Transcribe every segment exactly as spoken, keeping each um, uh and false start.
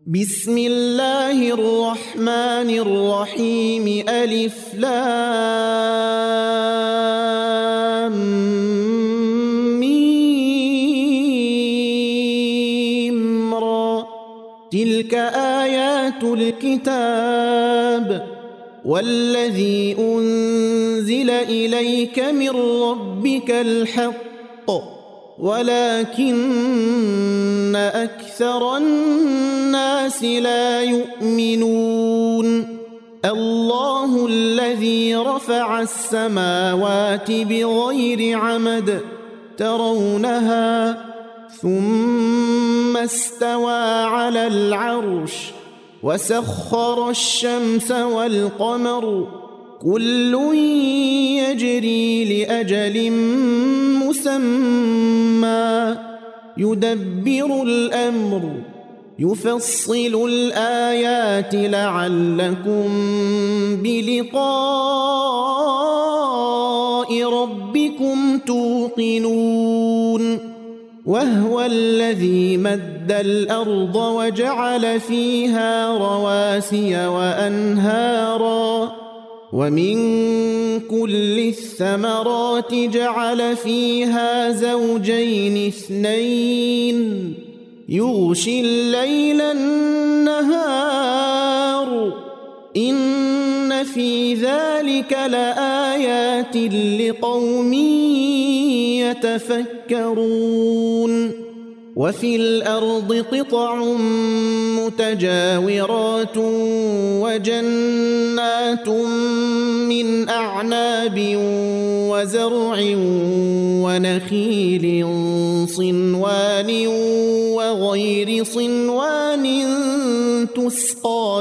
بسم الله الرحمن الرحيم ألف لام ميم را تلك آيات الكتاب والذي أنزل إليك من ربك الحق ولكن أكثر الناس لا يؤمنون الله الذي رفع السماوات بغير عمد ترونها ثم استوى على العرش وسخر الشمس والقمر كل يجري لأجل مسمى يدبر الأمر يفصل الآيات لعلكم بلقاء ربكم توقنون وهو الذي مد الأرض وجعل فيها رواسي وأنهارا ومن كل الثمرات جعل فيها زوجين اثنين يغشي الليل النهار إن في ذلك لآيات لقوم يتفكرون وفي الأرض قطع متجاورات وجنات من أعناب وزرع ونخيل صنوان وغير صنوان تسقى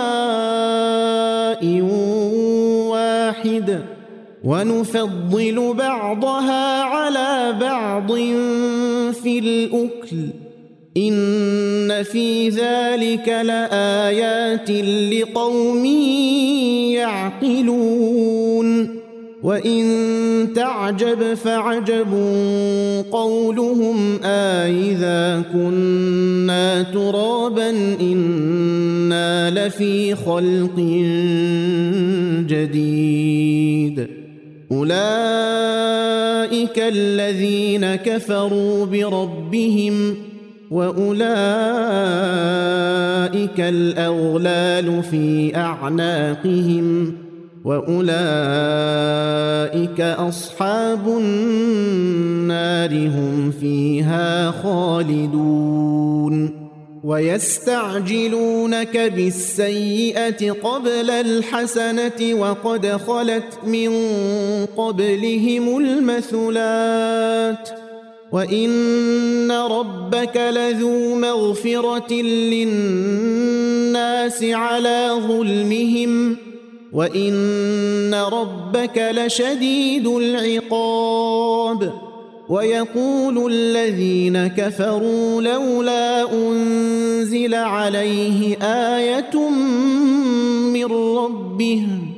بماء واحد ونفضل بعضها على بعض في الأكل إن في ذلك لآيات لقوم يعقلون وإن تعجب فعجب قولهم أإذا كنا ترابا إنا لفي خلق جديد أولئك الذين كفروا بربهم وأولئك الأغلال في أعناقهم وأولئك أصحاب النار هم فيها خالدون ويستعجلونك بالسيئة قبل الحسنة وقد خلت من قبلهم المثلات وإن ربك لذو مغفرة للناس على ظلمهم وإن ربك لشديد العقاب ويقول الذين كفروا لولا أنزل عليه آية من ربه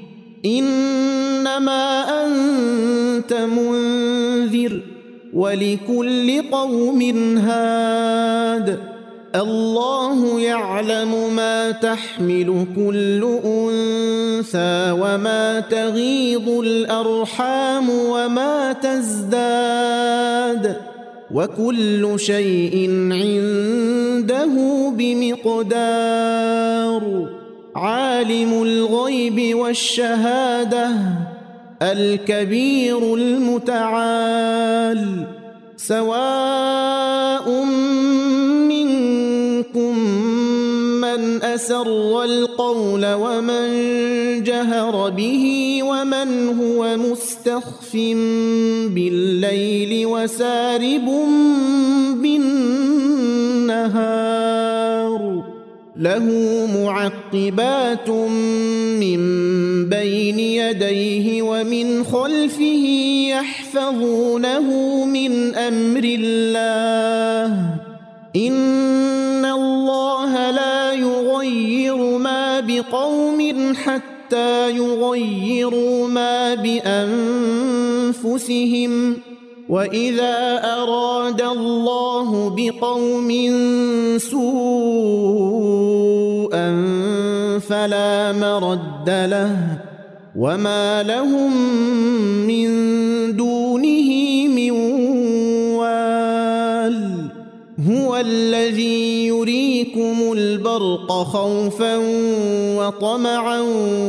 إنما أنت منذر ولكل قوم هاد الله يعلم ما تحمل كل أنثى وما تغيض الأرحام وما تزداد وكل شيء عنده بمقدار عالم الغيب والشهادة الكبير المتعال سواء منكم من أسر القول ومن جهر به ومن هو مستخف بالليل وسارب بالنهار له معقبات من بين يديه ومن خلفه يحفظونه من أمر الله إن الله لا يغير ما بقوم حتى يغيروا ما بأنفسهم وإذا أراد الله بقوم سوءا فلا مرد له وما لهم من دونه من وال هو الذي يريكم البرق خوفا وطمعا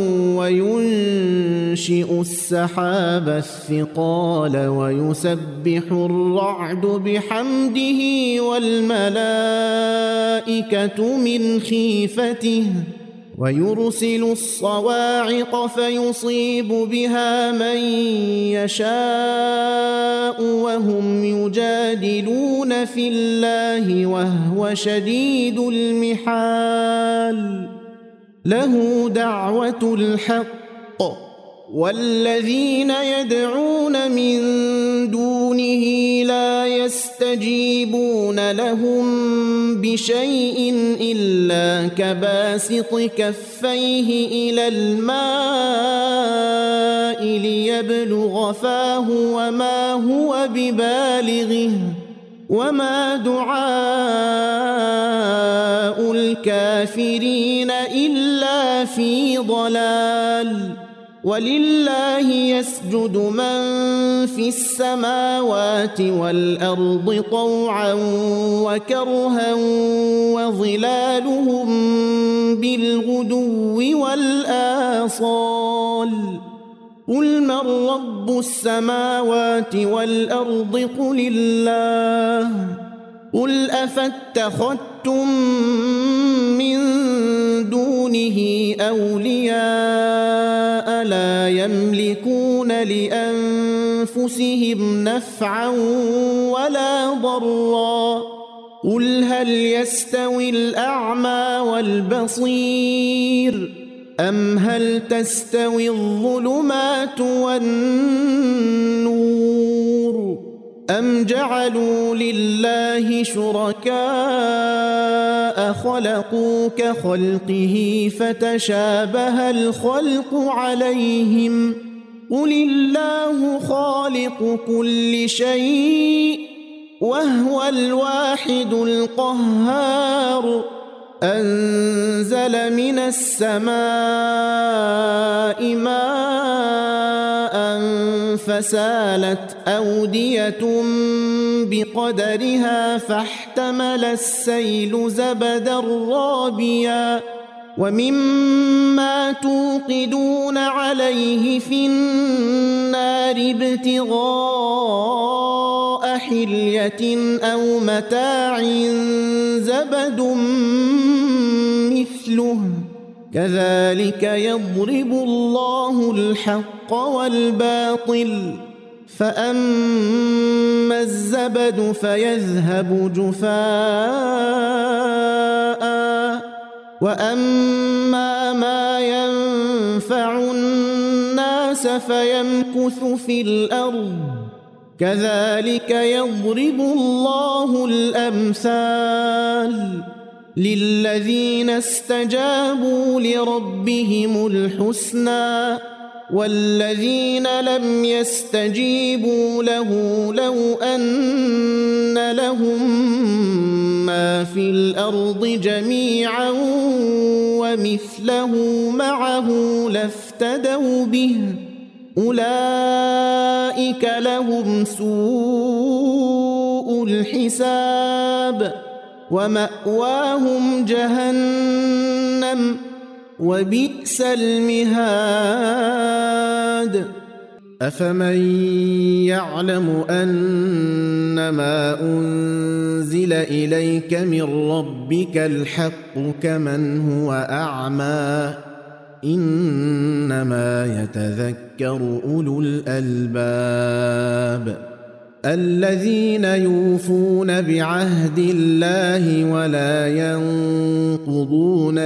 وينشئ السحاب الثقال ويسبح الرعد بحمده والملائكة من خيفته ويرسل الصواعق فيصيب بها من يشاء وهم يجادلون في الله وهو شديد المحال له دعوة الحق والذين يدعون من دونه لا يستجيبون لهم بشيء إلا كباسط كفيه إلى الماء ليبلغ فاه وما هو ببالغه وما دعاء الكافرين إلا في ضلال ولله يسجد من في السماوات والأرض طوعا وكرها وظلالهم بالغدو والآصال قل من رب السماوات والأرض قل الله قل أفاتخذتم من دونه أولياء لا يملكون لأنفسهم نفعا ولا ضرا قل هل يستوي الأعمى والبصير أم هل تستوي الظلمات والنور أم جعلوا لله شركاء خلقوا كخلقه فتشابه الخلق عليهم قل الله خالق كل شيء وهو الواحد القهار أنزل من السماء ماء فسالت أودية بقدرها فاحتمل السيل زبدا رابيا ومما توقدون عليه في النار ابتغاء حلية أو متاع زبد مثله كذلك يضرب الله الحق والباطل فأما الزبد فيذهب جفاء وأما ما ينفع الناس فيمكث في الأرض كذلك يضرب الله الأمثال للذين استجابوا لربهم الحسنى والذين لم يستجيبوا له لو أن لهم ما في الأرض جميعا ومثله معه لافتدوا به أولئك لهم سوء الحساب ومأواهم جهنم وبئس المهاد أفمن يعلم أنما أنزل إليك من ربك الحق كمن هو أعمى إنما يتذكر أولو الألباب الذين يوفون بعهد الله ولا ينقضون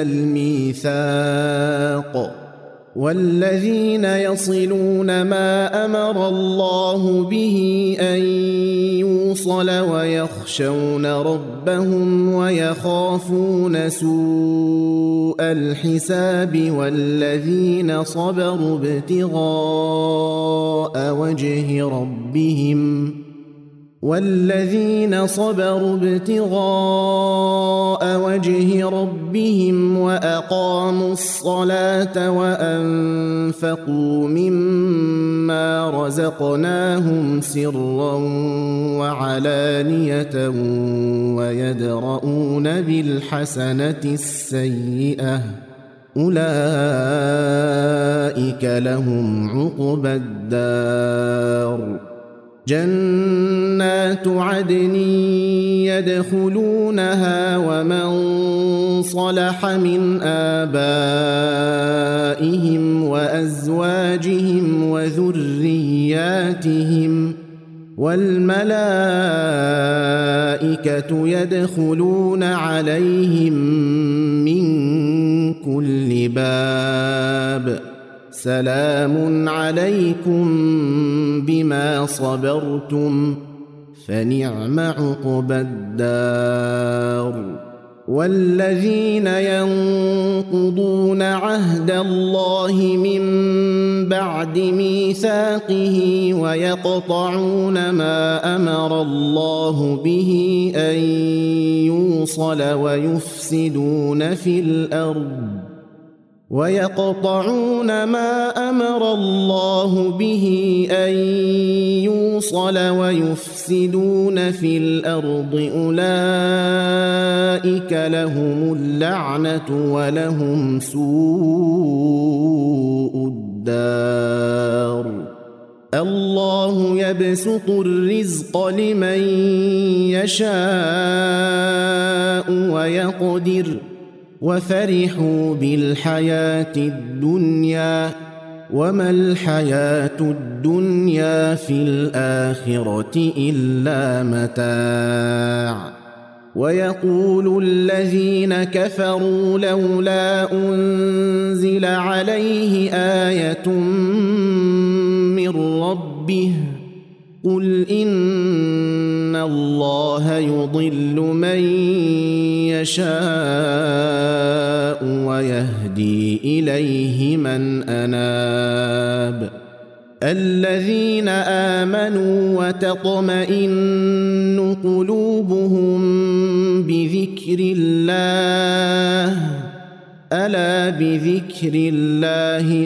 الميثاق والذين يصلون ما أمر الله به أن يوصل ويخشون ربهم ويخافون سوء الحساب والذين صبروا ابتغاء وجه ربهم والذين صبروا ابتغاء وجه ربهم وأقاموا الصلاة وأنفقوا مما رزقناهم سرا وعلانية ويدرؤون بالحسنة السيئة أولئك لهم عقبى الدار جنات عدن يدخلونها ومن صلح من آبائهم وأزواجهم وذرياتهم والملائكة يدخلون عليهم من كل باب سلام عليكم بما صبرتم فنعم عقبى الدار والذين ينقضون عهد الله من بعد ميثاقه ويقطعون ما أمر الله به أن يوصل ويفسدون في الأرض ويقطعون ما أمر الله به أن يوصل ويفسدون في الأرض أولئك لهم اللعنة ولهم سوء الدار الله يبسط الرزق لمن يشاء ويقدر وفرحوا بالحياة الدنيا وما الحياة الدنيا في الآخرة إلا متاع ويقول الذين كفروا لولا أنزل عليه آية من ربه قل إن الله يضل من يشاء ويهدي إليه من أناب الذين آمنوا وتطمئن قلوبهم بذكر الله ألا بذكر الله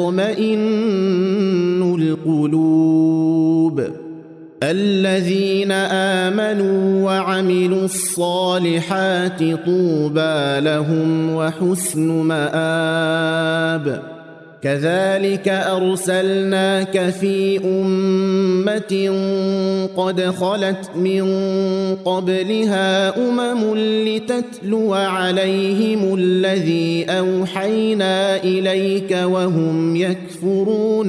تطمئن القلوب الذين آمنوا وعملوا الصالحات طوبى لهم وحسن مآب كذلك أرسلناك في أمة قد خلت من قبلها أمم لتتلو عليهم الذي أوحينا إليك وهم يكفرون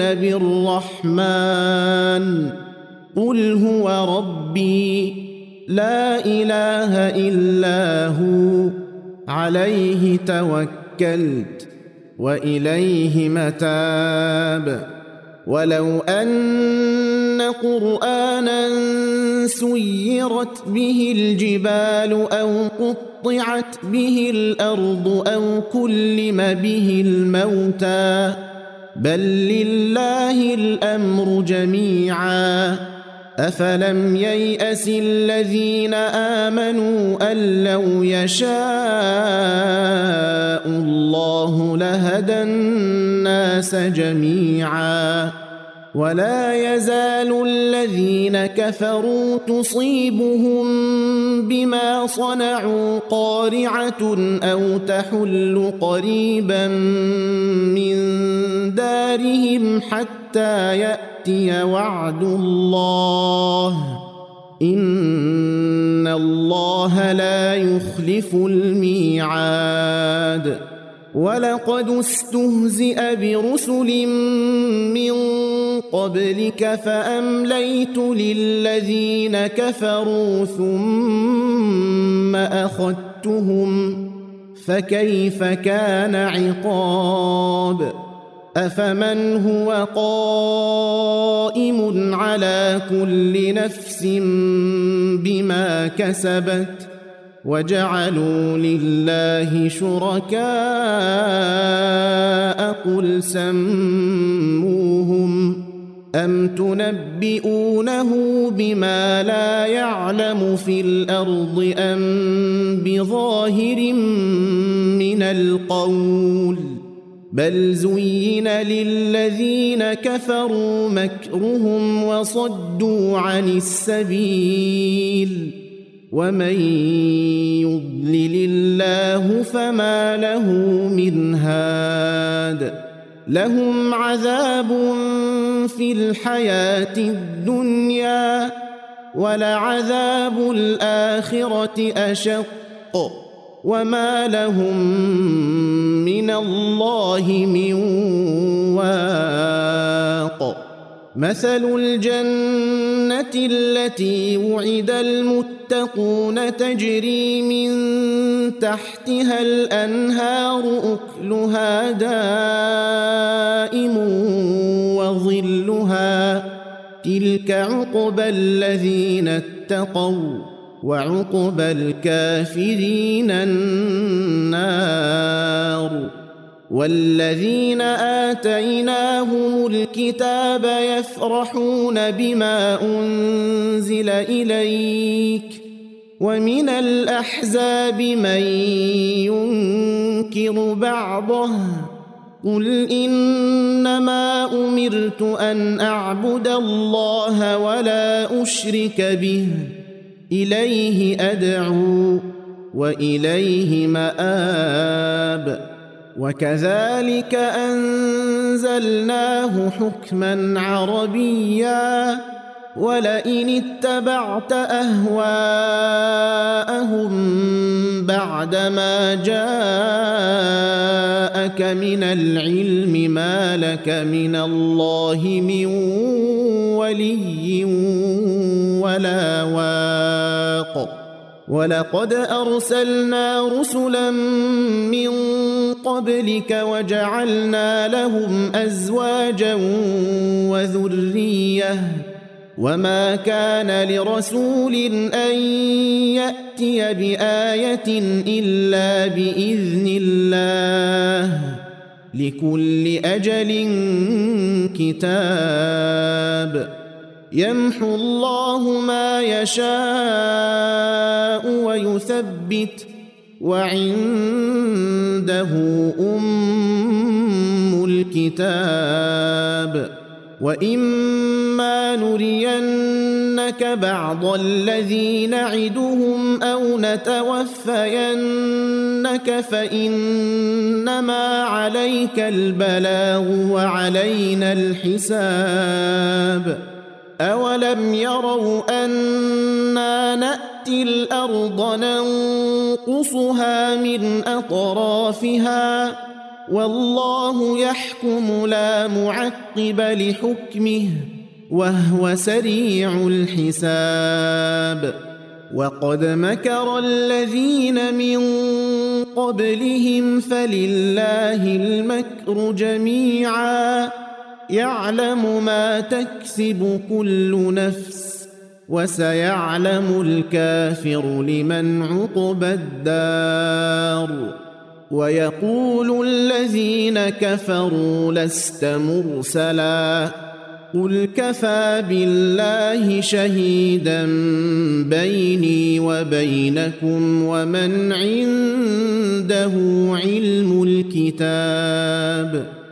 بالرحمن قل هو ربي لا إله إلا هو عليه توكلت وإليه متاب ولو أن قرآنا سيرت به الجبال أو قطعت به الأرض أو كلم به الموتى بل لله الأمر جميعا أفلم ييأس الذين آمنوا أن لو يشاء الله لهدى الناس جميعا ولا يزال الذين كفروا تصيبهم بما صنعوا قارعة أو تحل قريبا من دارهم حتى يأتي وعد الله إن الله لا يخلف الميعاد ولقد استهزئ برسل من قبلك فأمليت للذين كفروا ثم أخذتهم فكيف كان عقاب أفمن هو قائم على كل نفس بما كسبت وجعلوا لله شركاء قل سموهم أم تنبئونه بما لا يعلم في الأرض أم بظاهر من القول بل زين للذين كفروا مكرهم وصدوا عن السبيل ومن يضلل الله فما له من هاد لهم عذاب في الحياة الدنيا ولعذاب الآخرة أشق وما لهم من الله من واق مثل الجنة التي وعد المتقون تجري من تحتها الأنهار أكلها دائم وظلها تلك عقبى الذين اتقوا وعقبى الكافرين النار والذين آتيناهم الكتاب يفرحون بما أنزل إليك ومن الأحزاب من ينكر بعضه قل إنما أمرت أن أعبد الله ولا أشرك به إليه أدعو وإليه مآب وكذلك أنزلناه حكما عربيا ولئن اتبعت أهواءهم بعدما جاءك من العلم ما لك من الله من ولي ولا واق ولقد أرسلنا رسلا من قبلك وجعلنا لهم أزواجا وذرية وما كان لرسول أن يأتي بآية إلا بإذن الله لكل أجل كتاب يمحو الله ما يشاء ويثبت وعنده أم الكتاب وإما نرينك بعض الذي نعدهم أو نتوفينك فإنما عليك البلاغ وعلينا الحساب أولم يروا أنا نأتي الأرض ننقصها من أطرافها والله يحكم لا معقب لحكمه وهو سريع الحساب وقد مكر الذين من قبلهم فلله المكر جميعا يعلم ما تكسب كل نفس وسيعلم الكافر لمن عقبى الدار ويقول الذين كفروا لست مرسلا قل كفى بالله شهيدا بيني وبينكم ومن عنده علم الكتاب